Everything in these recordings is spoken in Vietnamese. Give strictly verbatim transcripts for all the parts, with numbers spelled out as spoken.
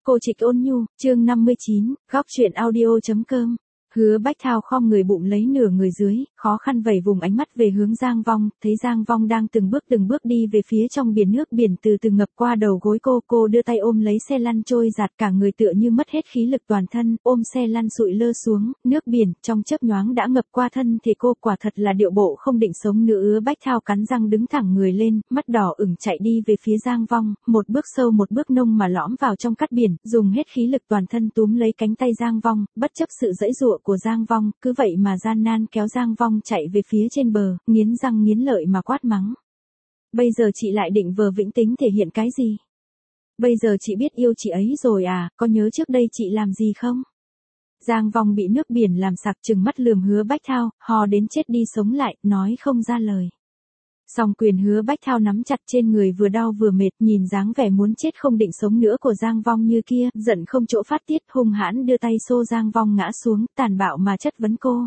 Cô Trịch Ôn Nhu, chương năm mươi chín, góc truyện audio.com. Hứa Bách Thao khom người bụng lấy nửa người dưới, khó khăn vẩy vùng ánh mắt về hướng Giang Vong, thấy Giang Vong đang từng bước từng bước đi về phía trong biển, nước biển từ từ ngập qua đầu gối cô, cô đưa tay ôm lấy xe lăn trôi giạt, cả người tựa như mất hết khí lực toàn thân, ôm xe lăn sụi lơ xuống, nước biển trong chớp nhoáng đã ngập qua thân thể cô, quả thật là điệu bộ không định sống nữa. Hứa Bách Thao cắn răng đứng thẳng người lên, mắt đỏ ửng chạy đi về phía Giang Vong, một bước sâu một bước nông mà lõm vào trong cát biển, dùng hết khí lực toàn thân túm lấy cánh tay Giang Vong, bất chấp sự giãy giụa của Giang Vong, cứ vậy mà gian nan kéo Giang Vong chạy về phía trên bờ, nghiến răng nghiến lợi mà quát mắng. Bây giờ chị lại định vờ vĩnh tính thể hiện cái gì? Bây giờ chị biết yêu chị ấy rồi à, có nhớ trước đây chị làm gì không? Giang Vong bị nước biển làm sặc, trừng mắt lườm Hứa Bách Thao, hò đến chết đi sống lại, nói không ra lời. Song quyền Hứa Bách Thao nắm chặt trên người, vừa đau vừa mệt, nhìn dáng vẻ muốn chết không định sống nữa của Giang Vong như kia, giận không chỗ phát tiết, hung hãn đưa tay xô Giang Vong ngã xuống, tàn bạo mà chất vấn cô.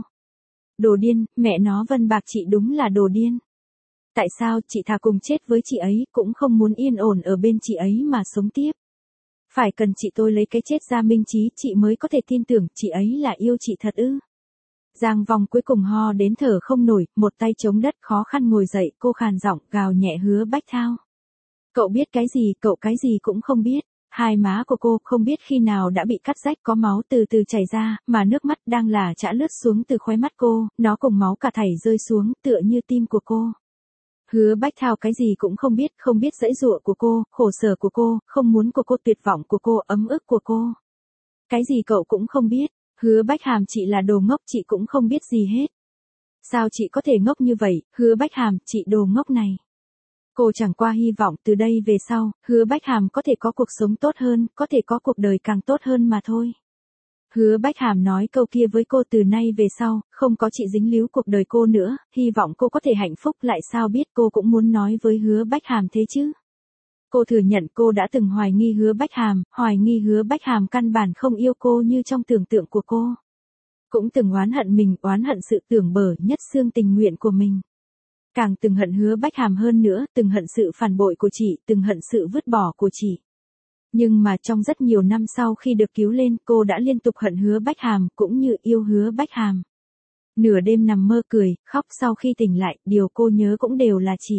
Đồ điên, mẹ nó Vân Bạc chị đúng là đồ điên. Tại sao chị thà cùng chết với chị ấy, cũng không muốn yên ổn ở bên chị ấy mà sống tiếp? Phải cần chị tôi lấy cái chết ra minh trí, chị mới có thể tin tưởng chị ấy là yêu chị thật ư? Giang Vong cuối cùng ho đến thở không nổi, một tay chống đất khó khăn ngồi dậy, cô khàn giọng gào nhẹ Hứa Bách Thao. Cậu biết cái gì, cậu cái gì cũng không biết. Hai má của cô không biết khi nào đã bị cắt rách, có máu từ từ chảy ra, mà nước mắt đang lả chả lướt xuống từ khóe mắt cô, nó cùng máu cả thảy rơi xuống, tựa như tim của cô. Hứa Bách Thao cái gì cũng không biết, không biết giãy giụa của cô, khổ sở của cô, không muốn của cô, tuyệt vọng của cô, ấm ức của cô. Cái gì cậu cũng không biết. Hứa Bách Hàm chị là đồ ngốc, chị cũng không biết gì hết. Sao chị có thể ngốc như vậy, Hứa Bách Hàm, chị đồ ngốc này. Cô chẳng qua hy vọng từ đây về sau, Hứa Bách Hàm có thể có cuộc sống tốt hơn, có thể có cuộc đời càng tốt hơn mà thôi. Hứa Bách Hàm nói câu kia với cô, từ nay về sau, không có chị dính líu cuộc đời cô nữa, hy vọng cô có thể hạnh phúc, lại sao biết cô cũng muốn nói với Hứa Bách Hàm thế chứ. Cô thừa nhận cô đã từng hoài nghi Hứa Bách Hàm, hoài nghi Hứa Bách Hàm căn bản không yêu cô như trong tưởng tượng của cô. Cũng từng oán hận mình, oán hận sự tưởng bở nhất xương tình nguyện của mình. Càng từng hận Hứa Bách Hàm hơn nữa, từng hận sự phản bội của chị, từng hận sự vứt bỏ của chị. Nhưng mà trong rất nhiều năm sau khi được cứu lên, cô đã liên tục hận Hứa Bách Hàm, cũng như yêu Hứa Bách Hàm. Nửa đêm nằm mơ cười, khóc, sau khi tỉnh lại, điều cô nhớ cũng đều là chị.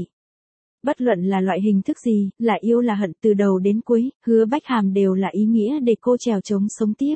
Bất luận là loại hình thức gì, là yêu là hận, từ đầu đến cuối, Hứa Bách Hàm đều là ý nghĩa để cô trèo trống sống tiếp.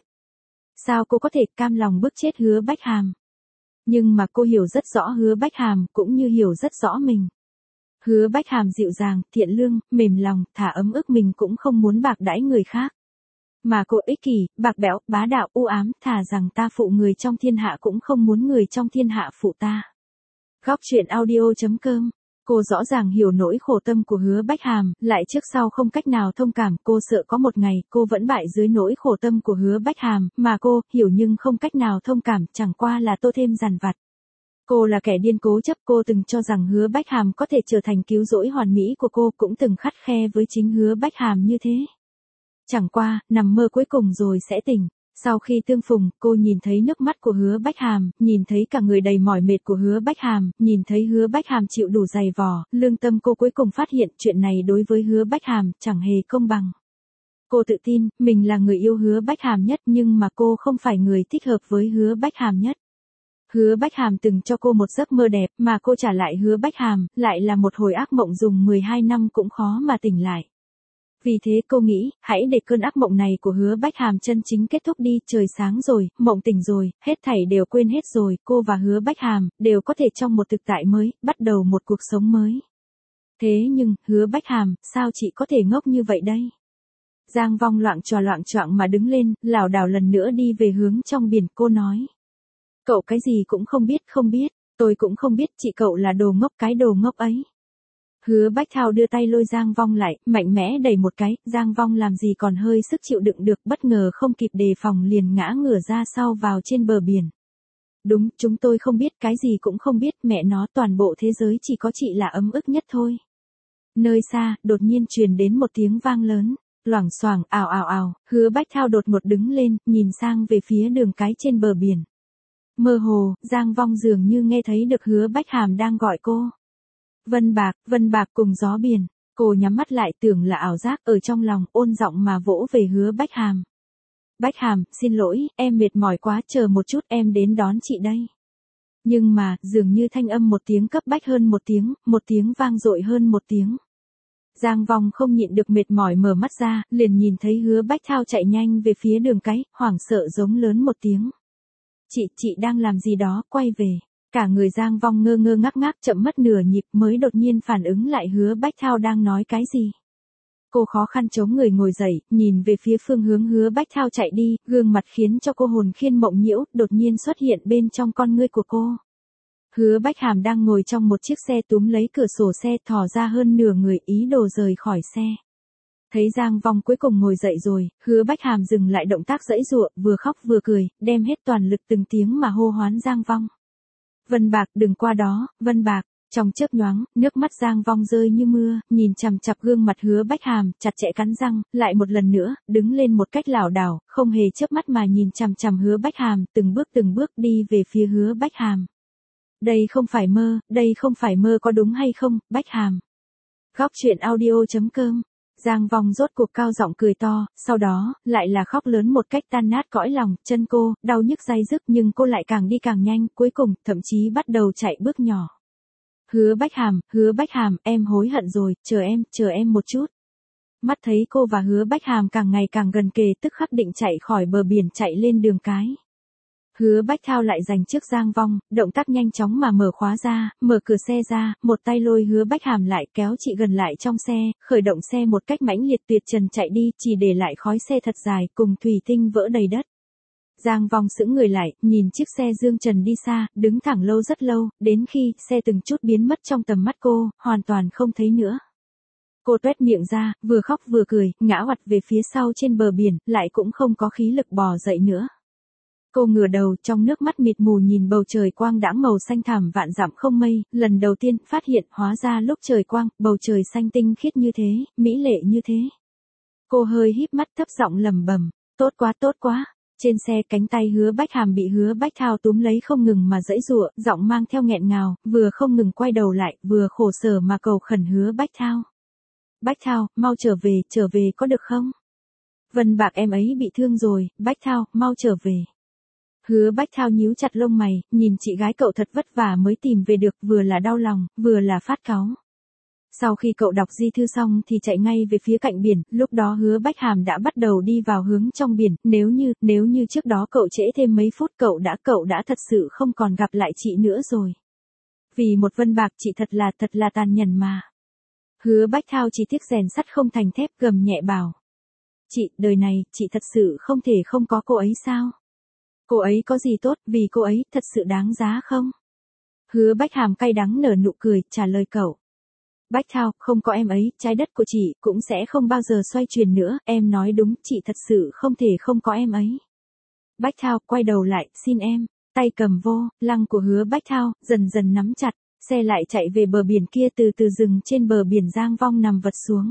Sao cô có thể cam lòng bức chết Hứa Bách Hàm? Nhưng mà cô hiểu rất rõ Hứa Bách Hàm, cũng như hiểu rất rõ mình. Hứa Bách Hàm dịu dàng, thiện lương, mềm lòng, thả ấm ức mình cũng không muốn bạc đãi người khác. Mà cô ích kỷ, bạc bẽo, bá đạo, u ám, thà rằng ta phụ người trong thiên hạ cũng không muốn người trong thiên hạ phụ ta. Góc truyện audio.com. Cô rõ ràng hiểu nỗi khổ tâm của Hứa Bách Hàm, lại trước sau không cách nào thông cảm, cô sợ có một ngày cô vẫn bại dưới nỗi khổ tâm của Hứa Bách Hàm, mà cô hiểu nhưng không cách nào thông cảm, chẳng qua là tô thêm dằn vặt. Cô là kẻ điên cố chấp, cô từng cho rằng Hứa Bách Hàm có thể trở thành cứu rỗi hoàn mỹ của cô, cũng từng khắt khe với chính Hứa Bách Hàm như thế. Chẳng qua, nằm mơ cuối cùng rồi sẽ tỉnh. Sau khi tương phùng, cô nhìn thấy nước mắt của Hứa Bách Hàm, nhìn thấy cả người đầy mỏi mệt của Hứa Bách Hàm, nhìn thấy Hứa Bách Hàm chịu đủ dày vò, lương tâm cô cuối cùng phát hiện chuyện này đối với Hứa Bách Hàm chẳng hề công bằng. Cô tự tin, mình là người yêu Hứa Bách Hàm nhất, nhưng mà cô không phải người thích hợp với Hứa Bách Hàm nhất. Hứa Bách Hàm từng cho cô một giấc mơ đẹp, mà cô trả lại Hứa Bách Hàm, lại là một hồi ác mộng dùng mười hai năm cũng khó mà tỉnh lại. Vì thế cô nghĩ, hãy để cơn ác mộng này của Hứa Bách Hàm chân chính kết thúc đi, trời sáng rồi, mộng tỉnh rồi, hết thảy đều quên hết rồi, cô và Hứa Bách Hàm đều có thể trong một thực tại mới, bắt đầu một cuộc sống mới. Thế nhưng, Hứa Bách Hàm, sao chị có thể ngốc như vậy đây? Giang Vong loạng choạng loạng choạng mà đứng lên, lảo đảo lần nữa đi về hướng trong biển, cô nói. Cậu cái gì cũng không biết, không biết, tôi cũng không biết, chị cậu là đồ ngốc, cái đồ ngốc ấy. Hứa Bách Thao đưa tay lôi Giang Vong lại, mạnh mẽ đẩy một cái, Giang Vong làm gì còn hơi sức chịu đựng được, bất ngờ không kịp đề phòng liền ngã ngửa ra sau vào trên bờ biển. Đúng, chúng tôi không biết, cái gì cũng không biết, mẹ nó, toàn bộ thế giới chỉ có chị là ấm ức nhất thôi. Nơi xa, đột nhiên truyền đến một tiếng vang lớn, loảng xoảng, ào ào ào, Hứa Bách Thao đột ngột đứng lên, nhìn sang về phía đường cái trên bờ biển. Mơ hồ, Giang Vong dường như nghe thấy được Hứa Bách Hàm đang gọi cô. Vân Bạc, Vân Bạc cùng gió biển. Cô nhắm mắt lại tưởng là ảo giác, ở trong lòng ôn giọng mà vỗ về Hứa Bách Hàm. Bách Hàm, xin lỗi, em mệt mỏi quá, chờ một chút em đến đón chị đây. Nhưng mà, dường như thanh âm một tiếng cấp bách hơn một tiếng, một tiếng vang dội hơn một tiếng. Giang Vong không nhịn được mệt mỏi mở mắt ra, liền nhìn thấy Hứa Bách Thao chạy nhanh về phía đường cái, hoảng sợ giống lớn một tiếng. Chị, chị đang làm gì đó, quay về. Cả người Giang Vong ngơ ngơ ngác ngác chậm mất nửa nhịp mới đột nhiên phản ứng lại Hứa Bách Thao đang nói cái gì. Cô khó khăn chống người ngồi dậy, nhìn về phía phương hướng Hứa Bách Thao chạy đi, gương mặt khiến cho cô hồn khiên mộng nhiễu, đột nhiên xuất hiện bên trong con ngươi của cô. Hứa Bách Hàm đang ngồi trong một chiếc xe túm lấy cửa sổ xe thò ra hơn nửa người ý đồ rời khỏi xe. Thấy Giang Vong cuối cùng ngồi dậy rồi, Hứa Bách Hàm dừng lại động tác giãy giụa, vừa khóc vừa cười, đem hết toàn lực từng tiếng mà hô hoán Giang Vong. Vân Bạc đừng qua đó, Vân Bạc. Trong chớp nhoáng, nước mắt Giang Vong rơi như mưa, nhìn chằm chằm gương mặt Hứa Bách Hàm, chặt chẽ cắn răng, lại một lần nữa, đứng lên một cách lảo đảo, không hề chớp mắt mà nhìn chằm chằm Hứa Bách Hàm, từng bước từng bước đi về phía Hứa Bách Hàm. Đây không phải mơ, đây không phải mơ có đúng hay không, Bách Hàm. Góc truyện audio chấm com. Giang Vong rốt cuộc cao giọng cười to, sau đó, lại là khóc lớn một cách tan nát cõi lòng, chân cô, đau nhức day dứt nhưng cô lại càng đi càng nhanh, cuối cùng, thậm chí bắt đầu chạy bước nhỏ. Hứa Bách Hàm, Hứa Bách Hàm, em hối hận rồi, chờ em, chờ em một chút. Mắt thấy cô và Hứa Bách Hàm càng ngày càng gần kề tức khắc định chạy khỏi bờ biển chạy lên đường cái. Hứa Bách Thao lại giành trước Giang Vong, động tác nhanh chóng mà mở khóa ra, mở cửa xe ra, một tay lôi Hứa Bách Hàm lại kéo chị gần lại trong xe, khởi động xe một cách mãnh liệt tuyệt trần chạy đi, chỉ để lại khói xe thật dài cùng thủy tinh vỡ đầy đất. Giang Vong sững người lại, nhìn chiếc xe dương trần đi xa, đứng thẳng lâu rất lâu, đến khi xe từng chút biến mất trong tầm mắt cô, hoàn toàn không thấy nữa. Cô tuét miệng ra, vừa khóc vừa cười, ngã oặt về phía sau trên bờ biển, lại cũng không có khí lực bò dậy nữa. Cô ngửa đầu, trong nước mắt mịt mù nhìn bầu trời quang đãng màu xanh thẳm vạn dặm không mây, lần đầu tiên phát hiện hóa ra lúc trời quang, bầu trời xanh tinh khiết như thế, mỹ lệ như thế. Cô hơi híp mắt thấp giọng lẩm bẩm, tốt quá tốt quá. Trên xe cánh tay Hứa Bách Hàm bị Hứa Bách Thao túm lấy không ngừng mà giãy giụa, giọng mang theo nghẹn ngào, vừa không ngừng quay đầu lại, vừa khổ sở mà cầu khẩn Hứa Bách Thao. Bách Thao, mau trở về, trở về có được không? Vân Bạc em ấy bị thương rồi, Bách Thao, mau trở về. Hứa Bách Thao nhíu chặt lông mày, nhìn chị gái cậu thật vất vả mới tìm về được, vừa là đau lòng, vừa là phát cáu. Sau khi cậu đọc di thư xong thì chạy ngay về phía cạnh biển, lúc đó Hứa Bách Hàm đã bắt đầu đi vào hướng trong biển, nếu như, nếu như trước đó cậu trễ thêm mấy phút cậu đã, cậu đã thật sự không còn gặp lại chị nữa rồi. Vì một Vân Bạc chị thật là, thật là tàn nhẫn mà. Hứa Bách Thao chỉ tiếc rèn sắt không thành thép gầm nhẹ bảo. Chị, đời này, chị thật sự không thể không có cô ấy sao? Cô ấy có gì tốt, vì cô ấy, thật sự đáng giá không? Hứa Bách Hàm cay đắng nở nụ cười, trả lời cậu. Bách Thao, không có em ấy, trái đất của chị cũng sẽ không bao giờ xoay chuyển nữa, em nói đúng, chị thật sự không thể không có em ấy. Bách Thao, quay đầu lại, xin em, tay cầm vô, lăng của Hứa Bách Thao, dần dần nắm chặt, xe lại chạy về bờ biển kia từ từ dừng trên bờ biển Giang Vong nằm vật xuống.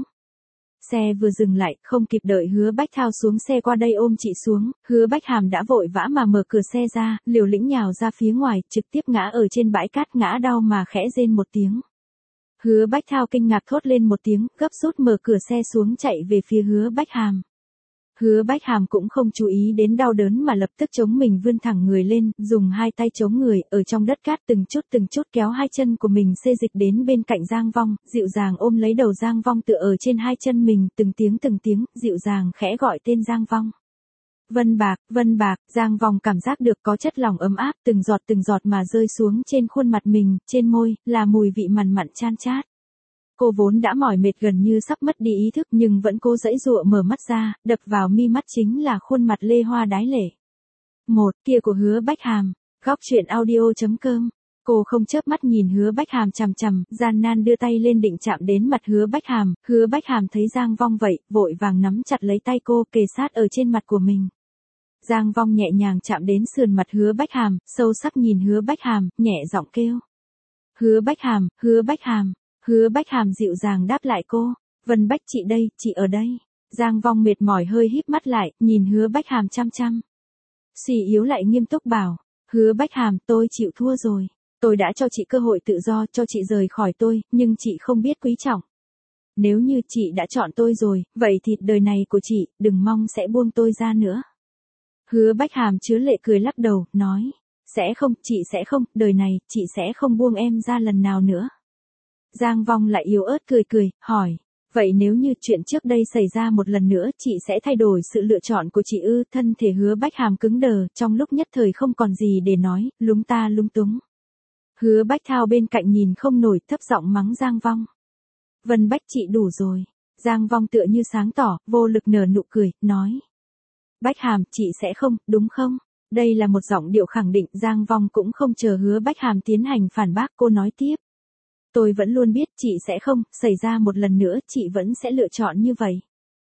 Xe vừa dừng lại, không kịp đợi Hứa Bách Thao xuống xe qua đây ôm chị xuống, Hứa Bách Hàm đã vội vã mà mở cửa xe ra, liều lĩnh nhào ra phía ngoài, trực tiếp ngã ở trên bãi cát ngã đau mà khẽ rên một tiếng. Hứa Bách Thao kinh ngạc thốt lên một tiếng, gấp rút mở cửa xe xuống chạy về phía Hứa Bách Hàm. Hứa Bách Hàm cũng không chú ý đến đau đớn mà lập tức chống mình vươn thẳng người lên, dùng hai tay chống người, ở trong đất cát từng chút từng chút kéo hai chân của mình xê dịch đến bên cạnh Giang Vong, dịu dàng ôm lấy đầu Giang Vong tựa ở trên hai chân mình, từng tiếng từng tiếng, dịu dàng khẽ gọi tên Giang Vong. Vân Bạc, Vân Bạc, Giang Vong cảm giác được có chất lỏng ấm áp từng giọt từng giọt mà rơi xuống trên khuôn mặt mình, trên môi, là mùi vị mặn mặn chan chát. Cô vốn đã mỏi mệt gần như sắp mất đi ý thức nhưng vẫn cố giãy giụa mở mắt ra, đập vào mi mắt chính là khuôn mặt lê hoa đái lệ. Một, kia của Hứa Bách Hàm, góc truyện audio chấm com. Cô không chớp mắt nhìn Hứa Bách Hàm chằm chằm, gian nan đưa tay lên định chạm đến mặt Hứa Bách Hàm, Hứa Bách Hàm thấy Giang Vong vậy, vội vàng nắm chặt lấy tay cô kề sát ở trên mặt của mình. Giang Vong nhẹ nhàng chạm đến sườn mặt Hứa Bách Hàm, sâu sắc nhìn Hứa Bách Hàm, nhẹ giọng kêu. Hứa Bách Hàm, Hứa Bách Hàm. Hứa Bách Hàm dịu dàng đáp lại cô, Vân Bách chị đây, chị ở đây. Giang Vong mệt mỏi hơi híp mắt lại, nhìn Hứa Bách Hàm chăm chăm. Suy yếu lại nghiêm túc bảo, Hứa Bách Hàm, tôi chịu thua rồi. Tôi đã cho chị cơ hội tự do, cho chị rời khỏi tôi, nhưng chị không biết quý trọng. Nếu như chị đã chọn tôi rồi, vậy thì đời này của chị, đừng mong sẽ buông tôi ra nữa. Hứa Bách Hàm chứa lệ cười lắc đầu, nói. Sẽ không, chị sẽ không, đời này, chị sẽ không buông em ra lần nào nữa. Giang Vong lại yếu ớt cười cười, hỏi. Vậy nếu như chuyện trước đây xảy ra một lần nữa, chị sẽ thay đổi sự lựa chọn của chị ư? Thân thể Hứa Bách Hàm cứng đờ, trong lúc nhất thời không còn gì để nói, lúng ta lung túng. Hứa Bách Thao bên cạnh nhìn không nổi, thấp giọng mắng Giang Vong. Vân Bách, chị đủ rồi. Giang Vong tựa như sáng tỏ, vô lực nở nụ cười, nói. Bách Hàm, chị sẽ không, đúng không? Đây là một giọng điệu khẳng định, Giang Vong cũng không chờ Hứa Bách Hàm tiến hành phản bác, cô nói tiếp. Tôi vẫn luôn biết chị sẽ không, xảy ra một lần nữa, chị vẫn sẽ lựa chọn như vậy.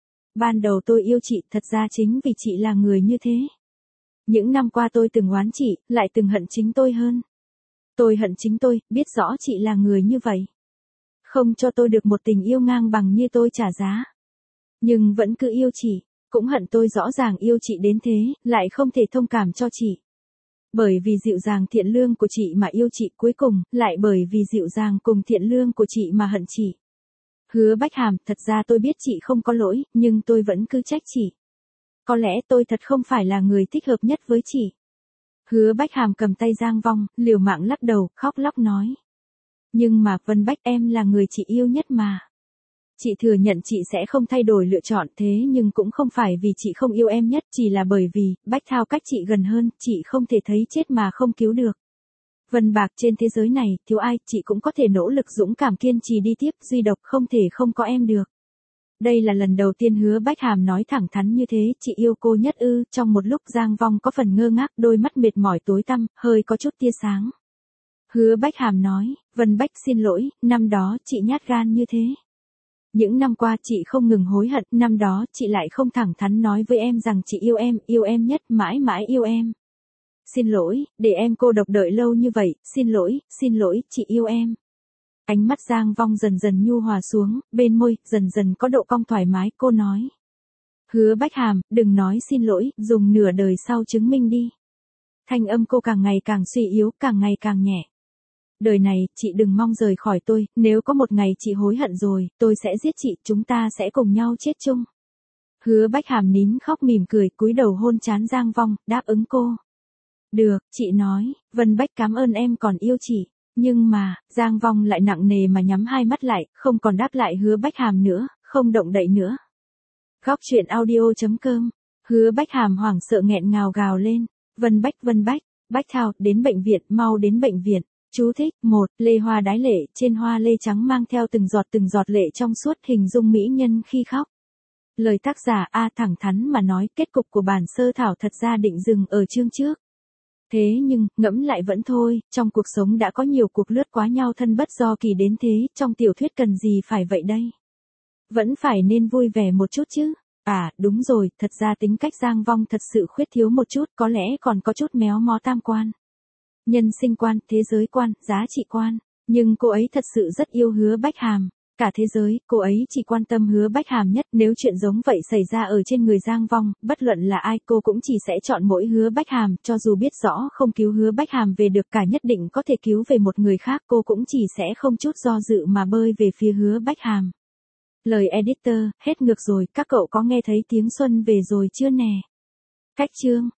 Ban đầu tôi yêu chị, thật ra chính vì chị là người như thế. Những năm qua tôi từng oán chị, lại từng hận chính tôi hơn. Tôi hận chính tôi, biết rõ chị là người như vậy. Không cho tôi được một tình yêu ngang bằng như tôi trả giá. Nhưng vẫn cứ yêu chị, cũng hận tôi rõ ràng yêu chị đến thế, lại không thể thông cảm cho chị. Bởi vì dịu dàng thiện lương của chị mà yêu chị, cuối cùng, lại bởi vì dịu dàng cùng thiện lương của chị mà hận chị. Hứa Bách Hàm, thật ra tôi biết chị không có lỗi, nhưng tôi vẫn cứ trách chị. Có lẽ tôi thật không phải là người thích hợp nhất với chị. Hứa Bách Hàm cầm tay Giang Vong, liều mạng lắc đầu, khóc lóc nói. Nhưng mà Vân Bách, em là người chị yêu nhất mà. Chị thừa nhận chị sẽ không thay đổi lựa chọn, thế nhưng cũng không phải vì chị không yêu em nhất, chỉ là bởi vì, Bách Thao cách chị gần hơn, chị không thể thấy chết mà không cứu được. Vân Bạc, trên thế giới này, thiếu ai, chị cũng có thể nỗ lực dũng cảm kiên trì đi tiếp, duy độc không thể không có em được. Đây là lần đầu tiên Hứa Bách Hàm nói thẳng thắn như thế, chị yêu cô nhất ư? Trong một lúc Giang Vong có phần ngơ ngác, đôi mắt mệt mỏi tối tăm, hơi có chút tia sáng. Hứa Bách Hàm nói, Vân Bách xin lỗi, năm đó chị nhát gan như thế. Những năm qua chị không ngừng hối hận, năm đó chị lại không thẳng thắn nói với em rằng chị yêu em, yêu em nhất, mãi mãi yêu em. Xin lỗi, để em cô độc đợi lâu như vậy, xin lỗi, xin lỗi, chị yêu em. Ánh mắt Giang Vong dần dần nhu hòa xuống, bên môi, dần dần có độ cong thoải mái, cô nói. Hứa Bách Hàm, đừng nói xin lỗi, dùng nửa đời sau chứng minh đi. Thanh âm cô càng ngày càng suy yếu, càng ngày càng nhẹ. Đời này, chị đừng mong rời khỏi tôi, nếu có một ngày chị hối hận rồi, tôi sẽ giết chị, chúng ta sẽ cùng nhau chết chung. Hứa Bách Hàm nín khóc mỉm cười, cúi đầu hôn trán Giang Vong, đáp ứng cô. Được, chị nói, Vân Bách cảm ơn em còn yêu chị. Nhưng mà, Giang Vong lại nặng nề mà nhắm hai mắt lại, không còn đáp lại Hứa Bách Hàm nữa, không động đậy nữa. Góc truyện audio chấm com. Hứa Bách Hàm hoảng sợ nghẹn ngào gào lên. Vân Bách, Vân Bách, Bách Thao, đến bệnh viện, mau đến bệnh viện. Chú thích, một, lê hoa đái lệ, trên hoa lê trắng mang theo từng giọt từng giọt lệ trong suốt, hình dung mỹ nhân khi khóc. Lời tác giả A thẳng thắn mà nói, kết cục của bản sơ thảo thật ra định dừng ở chương trước. Thế nhưng, ngẫm lại vẫn thôi, trong cuộc sống đã có nhiều cuộc lướt quá nhau thân bất do kỳ đến thế, trong tiểu thuyết cần gì phải vậy đây? Vẫn phải nên vui vẻ một chút chứ. À, đúng rồi, thật ra tính cách Giang Vong thật sự khuyết thiếu một chút, có lẽ còn có chút méo mó tam quan. Nhân sinh quan, thế giới quan, giá trị quan. Nhưng cô ấy thật sự rất yêu Hứa Bách Hàm. Cả thế giới, cô ấy chỉ quan tâm Hứa Bách Hàm nhất. Nếu chuyện giống vậy xảy ra ở trên người Giang Vong, bất luận là ai, cô cũng chỉ sẽ chọn mỗi Hứa Bách Hàm. Cho dù biết rõ không cứu Hứa Bách Hàm về được, cả nhất định có thể cứu về một người khác, cô cũng chỉ sẽ không chút do dự mà bơi về phía Hứa Bách Hàm. Lời editor, hết ngược rồi, các cậu có nghe thấy tiếng Xuân về rồi chưa nè? Cách chương